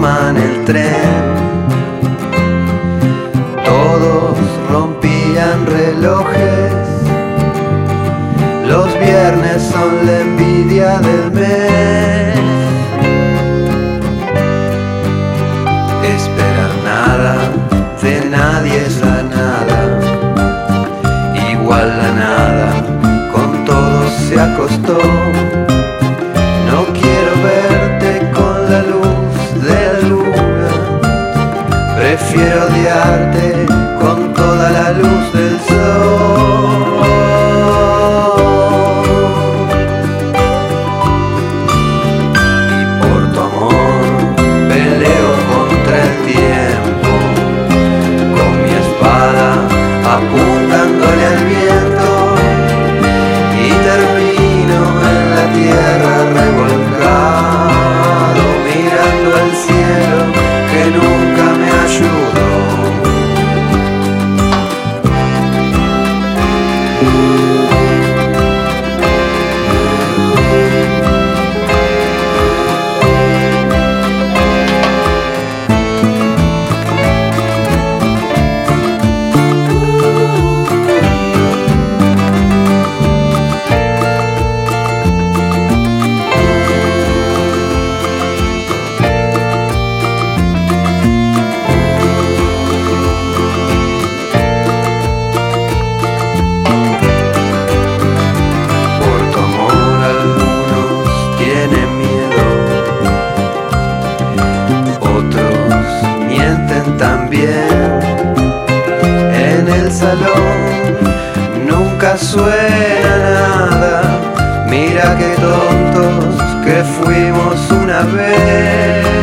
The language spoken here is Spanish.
toman el tren. Todos rompían relojes, los viernes son la envidia del mes. Esperar nada de nadie es la nada, igual la nada, con todo se acostó. No quiero verte con la luz de la luna, prefiero odiarte con toda la luz del sol. Y por tu amor peleo contra el tiempo, con mi espada apuntándole al viento, y termino en la tierra revolcado, mirando al cielo que nunca me ayudó. También en el salón nunca suena nada. Mira qué tontos que fuimos una vez.